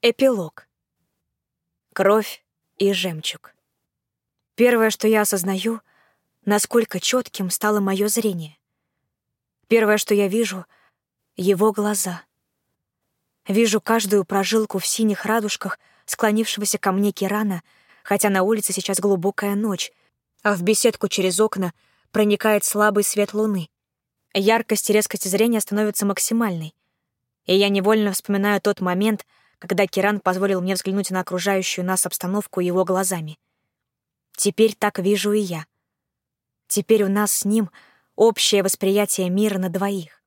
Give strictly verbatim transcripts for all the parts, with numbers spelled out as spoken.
Эпилог. Кровь и жемчуг. Первое, что я осознаю, насколько четким стало мое зрение. Первое, что я вижу — его глаза. Вижу каждую прожилку в синих радужках склонившегося ко мне Кирана, хотя на улице сейчас глубокая ночь, а в беседку через окна проникает слабый свет луны. Яркость и резкость зрения становятся максимальной, и я невольно вспоминаю тот момент, когда Киран позволил мне взглянуть на окружающую нас обстановку его глазами. Теперь так вижу и я. Теперь у нас с ним общее восприятие мира на двоих.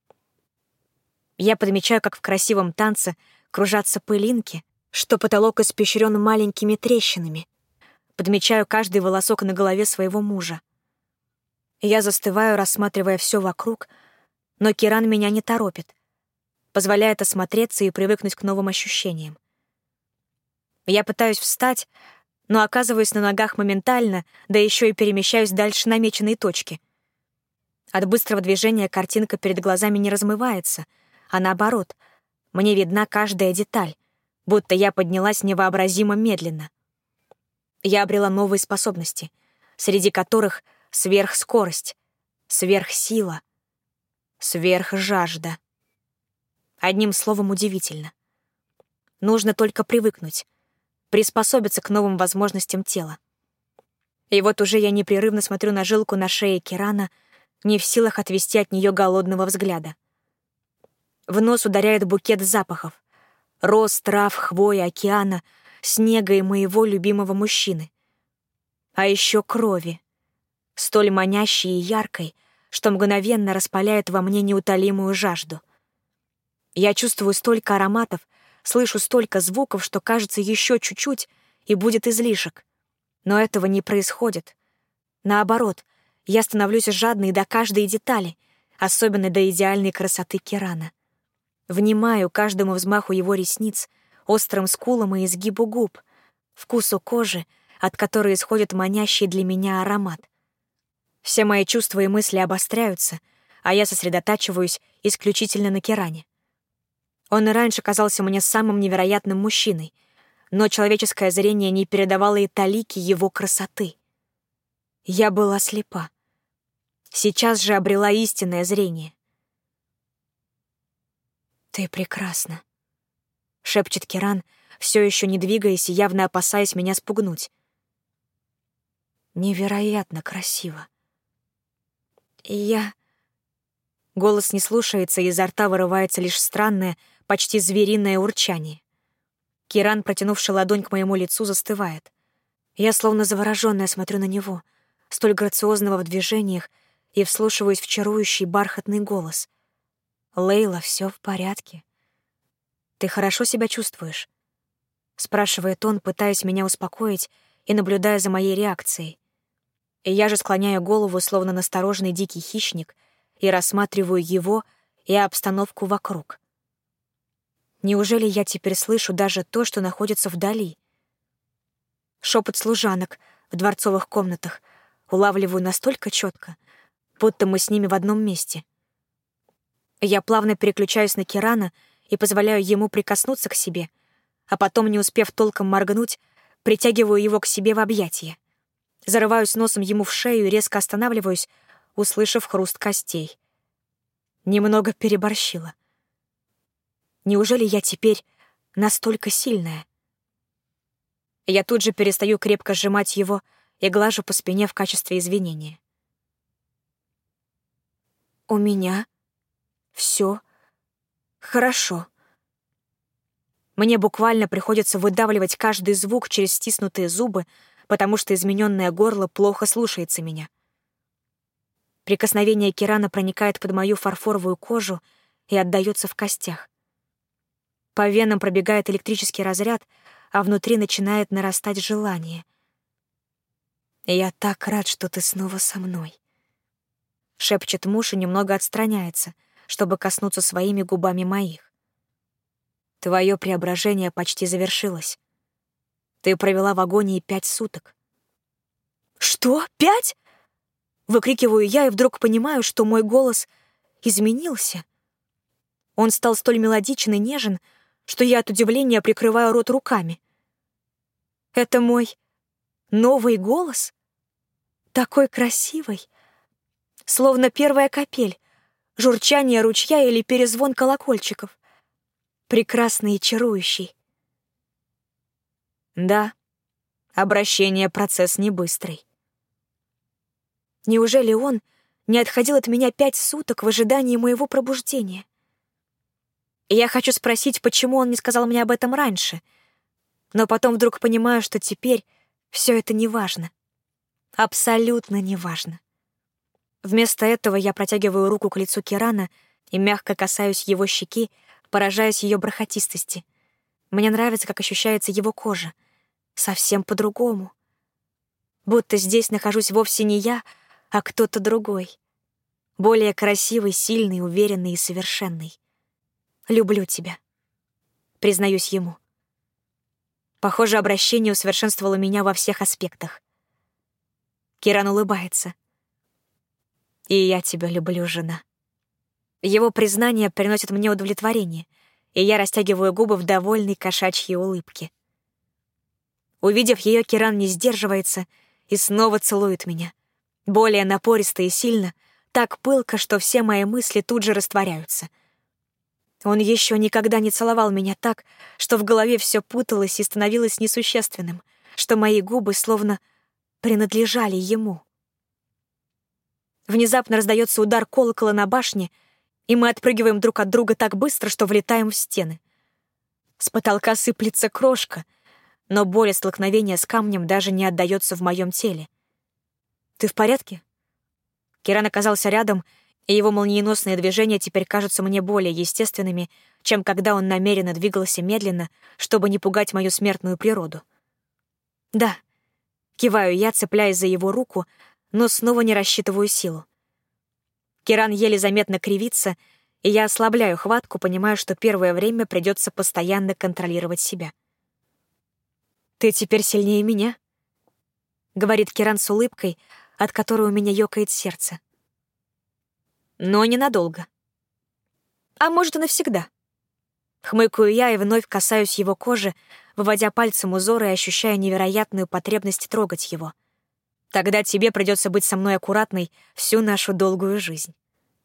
Я подмечаю, как в красивом танце кружатся пылинки, что потолок испещрен маленькими трещинами. Подмечаю каждый волосок на голове своего мужа. Я застываю, рассматривая все вокруг, но Киран меня не торопит, позволяет осмотреться и привыкнуть к новым ощущениям. Я пытаюсь встать, но оказываюсь на ногах моментально, да еще и перемещаюсь дальше намеченной точки. От быстрого движения картинка перед глазами не размывается, а наоборот, мне видна каждая деталь, будто я поднялась невообразимо медленно. Я обрела новые способности, среди которых сверхскорость, сверхсила, сверхжажда. Одним словом, удивительно. Нужно только привыкнуть, приспособиться к новым возможностям тела. И вот уже я непрерывно смотрю на жилку на шее Кирана, не в силах отвести от нее голодного взгляда. В нос ударяет букет запахов: роз, трав, хвои, океана, снега и моего любимого мужчины. А еще крови, столь манящей и яркой, что мгновенно распаляет во мне неутолимую жажду. Я чувствую столько ароматов, слышу столько звуков, что кажется, еще чуть-чуть, и будет излишек. Но этого не происходит. Наоборот, я становлюсь жадной до каждой детали, особенно до идеальной красоты Кирана. Внимаю каждому взмаху его ресниц, острым скулам и изгибу губ, вкусу кожи, от которой исходит манящий для меня аромат. Все мои чувства и мысли обостряются, а я сосредотачиваюсь исключительно на Киране. Он и раньше казался мне самым невероятным мужчиной, но человеческое зрение не передавало и талики его красоты. Я была слепа. Сейчас же обрела истинное зрение. «Ты прекрасна», — шепчет Киран, все еще не двигаясь и явно опасаясь меня спугнуть. «Невероятно красиво». И я... Голос не слушается, и изо рта вырывается лишь странное, почти звериное урчание. Киран, протянувший ладонь к моему лицу, застывает. Я, словно заворожённая, смотрю на него, столь грациозного в движениях, и вслушиваюсь в чарующий бархатный голос. «Лейла, все в порядке. Ты хорошо себя чувствуешь?» — спрашивает он, пытаясь меня успокоить и наблюдая за моей реакцией. И я же склоняю голову, словно настороженный дикий хищник, и рассматриваю его и обстановку вокруг. Неужели я теперь слышу даже то, что находится вдали? Шепот служанок в дворцовых комнатах улавливаю настолько четко, будто мы с ними в одном месте. Я плавно переключаюсь на Кирана и позволяю ему прикоснуться к себе, а потом, не успев толком моргнуть, притягиваю его к себе в объятия. Зарываюсь носом ему в шею и резко останавливаюсь, услышав хруст костей. Немного переборщила. Неужели я теперь настолько сильная? Я тут же перестаю крепко сжимать его и глажу по спине в качестве извинения. «У меня все хорошо». Мне буквально приходится выдавливать каждый звук через стиснутые зубы, потому что измененное горло плохо слушается меня. Прикосновение Кирана проникает под мою фарфоровую кожу и отдаётся в костях. По венам пробегает электрический разряд, а внутри начинает нарастать желание. «Я так рад, что ты снова со мной», — шепчет муж и немного отстраняется, чтобы коснуться своими губами моих. «Твое преображение почти завершилось. Ты провела в агонии пять суток». «Что? Пять?» — выкрикиваю я и вдруг понимаю, что мой голос изменился. Он стал столь мелодичен и нежен, что я от удивления прикрываю рот руками. Это мой новый голос? Такой красивый, словно первая капель, журчание ручья или перезвон колокольчиков. Прекрасный и чарующий. Да, обращение — процесс не быстрый. Неужели он не отходил от меня пять суток в ожидании моего пробуждения? И я хочу спросить, почему он не сказал мне об этом раньше, но потом вдруг понимаю, что теперь все это неважно. Абсолютно неважно. Вместо этого я протягиваю руку к лицу Кирана и мягко касаюсь его щеки, поражаясь ее бархатистости. Мне нравится, как ощущается его кожа. Совсем по-другому. Будто здесь нахожусь вовсе не я, а кто-то другой. Более красивый, сильный, уверенный и совершенный. Люблю тебя. Признаюсь ему. Похоже, обращение усовершенствовало меня во всех аспектах. Киран улыбается. И я тебя люблю, жена. Его признание приносит мне удовлетворение, и я растягиваю губы в довольной кошачьей улыбке. Увидев ее, Киран не сдерживается и снова целует меня. Более напористо и сильно, так пылко, что все мои мысли тут же растворяются. Он еще никогда не целовал меня так, что в голове все путалось и становилось несущественным, что мои губы словно принадлежали ему. Внезапно раздается удар колокола на башне, и мы отпрыгиваем друг от друга так быстро, что влетаем в стены. С потолка сыплется крошка, но боль от столкновения с камнем даже не отдаётся в моем теле. «Ты в порядке?» Киран оказался рядом, и его молниеносные движения теперь кажутся мне более естественными, чем когда он намеренно двигался медленно, чтобы не пугать мою смертную природу. «Да», — киваю я, цепляясь за его руку, но снова не рассчитываю силу. Киран еле заметно кривится, и я ослабляю хватку, понимая, что первое время придется постоянно контролировать себя. «Ты теперь сильнее меня», — говорит Киран с улыбкой, от которой у меня ёкает сердце. Но ненадолго. А может, и навсегда. Хмыкаю я и вновь касаюсь его кожи, выводя пальцем узоры и ощущая невероятную потребность трогать его. Тогда тебе придется быть со мной аккуратной всю нашу долгую жизнь.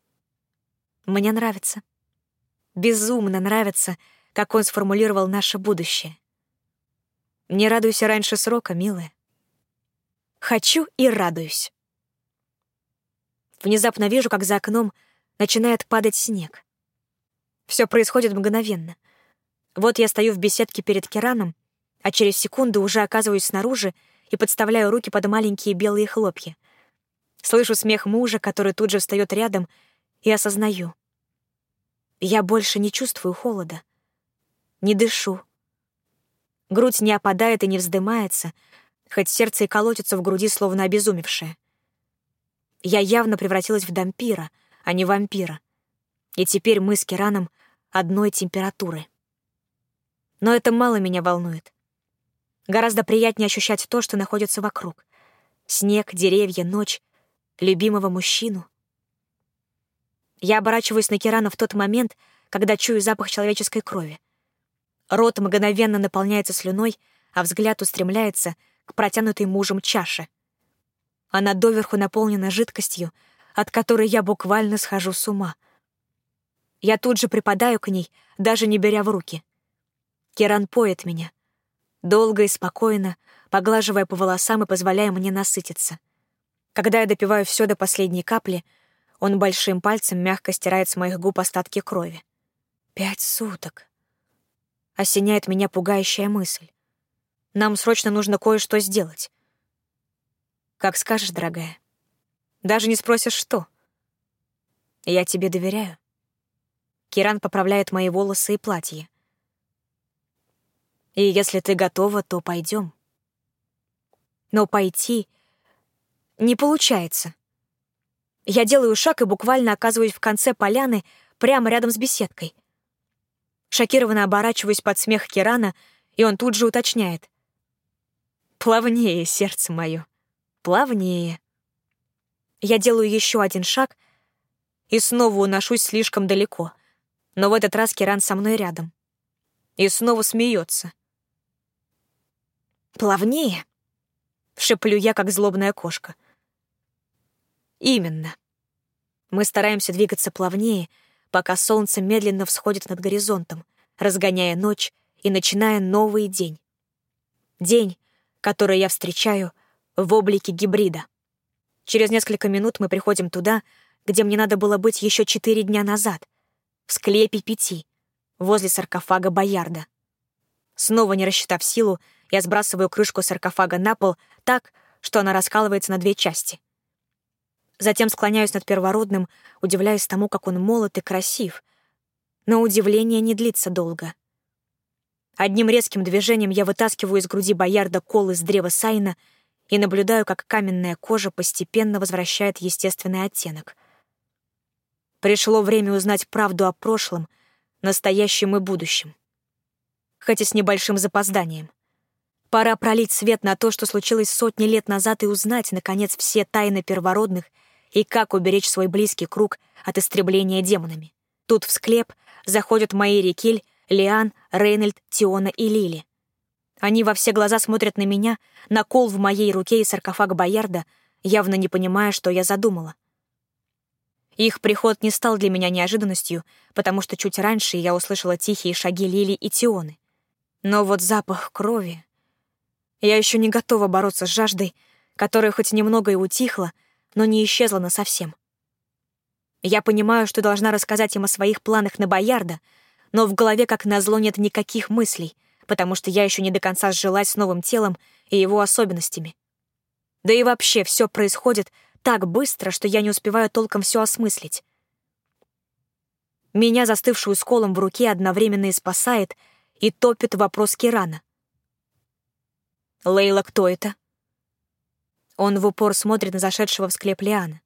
Мне нравится. Безумно нравится, как он сформулировал наше будущее. Не радуйся раньше срока, милая. Хочу и радуюсь. Внезапно вижу, как за окном начинает падать снег. Все происходит мгновенно. Вот я стою в беседке перед Кираном, а через секунду уже оказываюсь снаружи и подставляю руки под маленькие белые хлопья. Слышу смех мужа, который тут же встает рядом, и осознаю. Я больше не чувствую холода. Не дышу. Грудь не опадает и не вздымается, хоть сердце и колотится в груди, словно обезумевшее. Я явно превратилась в дампира, а не вампира. И теперь мы с Кираном одной температуры. Но это мало меня волнует. Гораздо приятнее ощущать то, что находится вокруг. Снег, деревья, ночь, любимого мужчину. Я оборачиваюсь на Кирана в тот момент, когда чую запах человеческой крови. Рот мгновенно наполняется слюной, а взгляд устремляется к протянутой мужем чаше. Она доверху наполнена жидкостью, от которой я буквально схожу с ума. Я тут же припадаю к ней, даже не беря в руки. Киран поет меня, долго и спокойно, поглаживая по волосам и позволяя мне насытиться. Когда я допиваю все до последней капли, он большим пальцем мягко стирает с моих губ остатки крови. Пять суток. Осеняет меня пугающая мысль. Нам срочно нужно кое-что сделать. Как скажешь, дорогая. Даже не спросишь, что. Я тебе доверяю. Киран поправляет мои волосы и платье. И если ты готова, то пойдем. Но пойти не получается. Я делаю шаг и буквально оказываюсь в конце поляны, прямо рядом с беседкой. Шокированно оборачиваюсь под смех Кирана, и он тут же уточняет. «Плавнее, сердце мое, плавнее». Я делаю еще один шаг и снова уношусь слишком далеко, но в этот раз Киран со мной рядом. И снова смеется. «Плавнее?» — шеплю я, как злобная кошка. Именно. Мы стараемся двигаться плавнее, пока солнце медленно всходит над горизонтом, разгоняя ночь и начиная новый день. День, который я встречаю в облике гибрида. Через несколько минут мы приходим туда, где мне надо было быть еще четыре дня назад, в склепе пяти, возле саркофага Боярда. Снова не рассчитав силу, я сбрасываю крышку саркофага на пол так, что она раскалывается на две части. Затем склоняюсь над первородным, удивляясь тому, как он молод и красив. Но удивление не длится долго. Одним резким движением я вытаскиваю из груди Боярда кол из древа Сайна и наблюдаю, как каменная кожа постепенно возвращает естественный оттенок. Пришло время узнать правду о прошлом, настоящем и будущем. Хоть и с небольшим запозданием. Пора пролить свет на то, что случилось сотни лет назад, и узнать, наконец, все тайны первородных и как уберечь свой близкий круг от истребления демонами. Тут в склеп заходят мои Рикиль, Лиан, Рейнольд, Тиона и Лили. Они во все глаза смотрят на меня, на кол в моей руке и саркофаг Боярда, явно не понимая, что я задумала. Их приход не стал для меня неожиданностью, потому что чуть раньше я услышала тихие шаги Лили и Тионы. Но вот запах крови... Я еще не готова бороться с жаждой, которая хоть немного и утихла, но не исчезла насовсем. Я понимаю, что должна рассказать им о своих планах на Боярда, но в голове, как назло, нет никаких мыслей, потому что я еще не до конца сжилась с новым телом и его особенностями. Да и вообще все происходит так быстро, что я не успеваю толком все осмыслить. Меня, застывшую с колом в руке, одновременно и спасает, и топит вопрос Кирана. «Лейла, кто это?» Он в упор смотрит на зашедшего в склеп Лиана.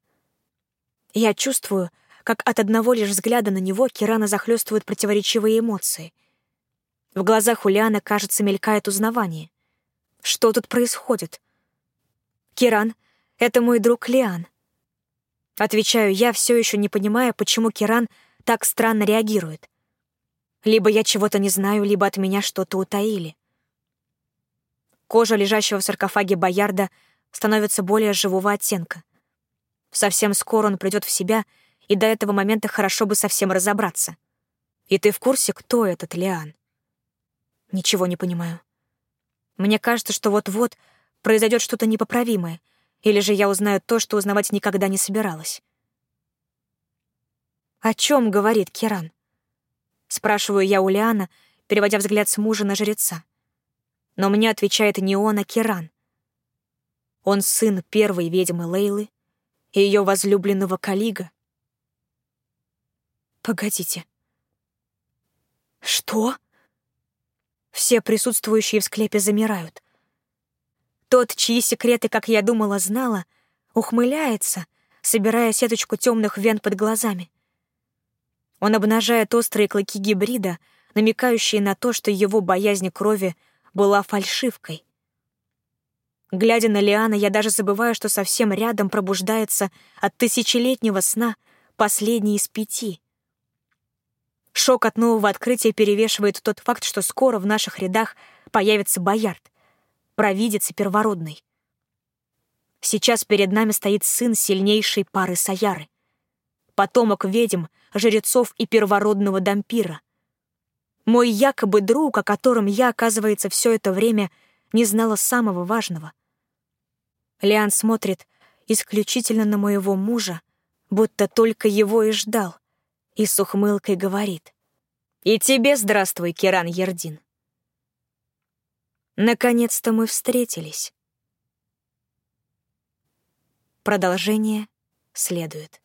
Я чувствую, как от одного лишь взгляда на него Кирана захлестывают противоречивые эмоции. В глазах у Лиана, кажется, мелькает узнавание. Что тут происходит? «Киран, это мой друг Лиан». Отвечаю я, все еще не понимая, почему Киран так странно реагирует. Либо я чего-то не знаю, либо от меня что-то утаили. Кожа лежащего в саркофаге Боярда становится более живого оттенка. Совсем скоро он придет в себя, и до этого момента хорошо бы совсем разобраться. И ты в курсе, кто этот Лиан? Ничего не понимаю. Мне кажется, что вот-вот произойдет что-то непоправимое, или же я узнаю то, что узнавать никогда не собиралась. «О чем говорит Киран?» Спрашиваю я у Лиана, переводя взгляд с мужа на жреца. Но мне отвечает не он, а Киран. Он сын первой ведьмы Лейлы и ее возлюбленного Калига. Погодите. Что? Все присутствующие в склепе замирают. Тот, чьи секреты, как я думала, знала, ухмыляется, собирая сеточку темных вен под глазами. Он обнажает острые клыки гибрида, намекающие на то, что его боязнь крови была фальшивкой. Глядя на Лиана, я даже забываю, что совсем рядом пробуждается от тысячелетнего сна последний из пяти. Шок от нового открытия перевешивает тот факт, что скоро в наших рядах появится Боярд, провидец и первородный. Сейчас перед нами стоит сын сильнейшей пары Саяры, потомок ведьм, жрецов и первородного дампира. Мой якобы друг, о котором я, оказывается, все это время не знала самого важного. Лиан смотрит исключительно на моего мужа, будто только его и ждал, и с ухмылкой говорит: «И тебе здравствуй, Киран Ердин. Наконец-то мы встретились». Продолжение следует.